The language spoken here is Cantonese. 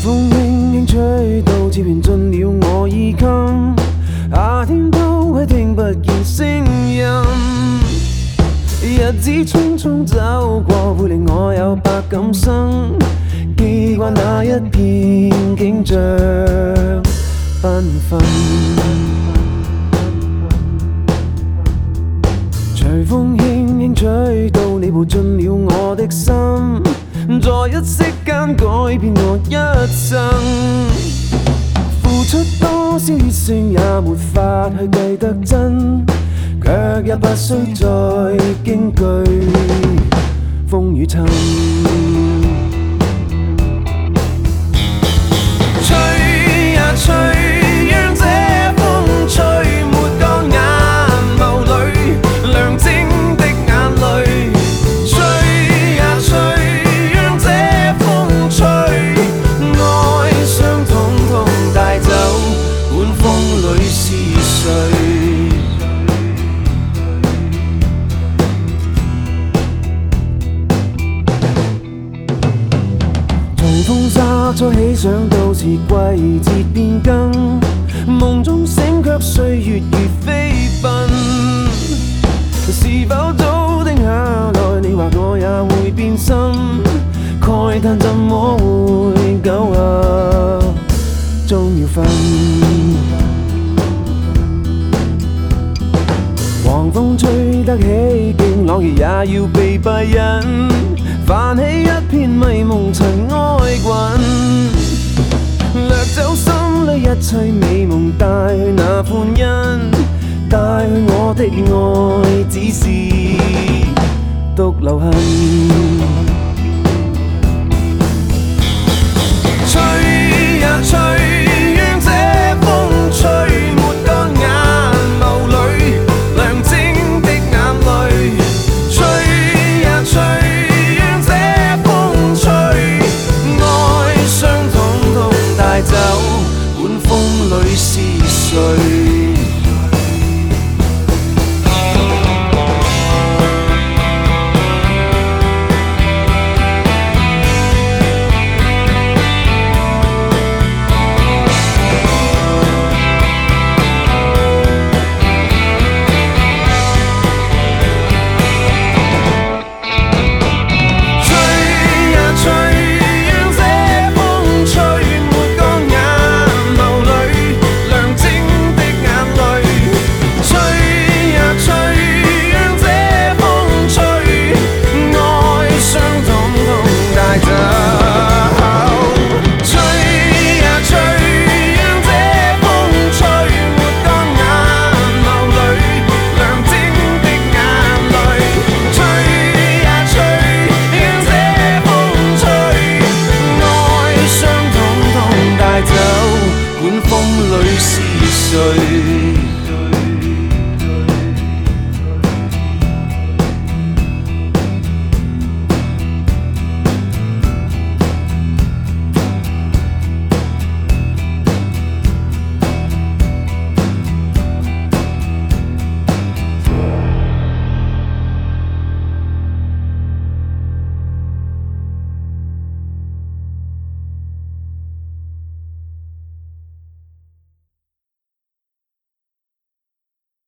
風輕輕吹到，似緣進了我耳襟。夏天都會聽不見聲音，日子匆匆走過，會令我有百感生。記掛那一片景象繽紛，隨風輕輕吹到，你步進了我的心，在一息間改變我一生。付出多少熱情也沒法去計得真，卻也不需再驚懼風雨侵。吹呀吹，讓這風吹沒乾眼眸裏亮晶的眼淚。吹呀吹，讓這風吹，愛傷統統帶走，管風裏是誰。風沙初起，想到是季節變更，夢中醒卻歲月如飛奔。是否早定下來？你話我也會變心，慨嘆怎麼會久合終要分。狂風吹得起勁，朗月也要被閉引，泛起一片迷蒙塵埃滾，掠走心裏一切美夢，帶去那歡欣，帶去我的愛，只是獨留痕。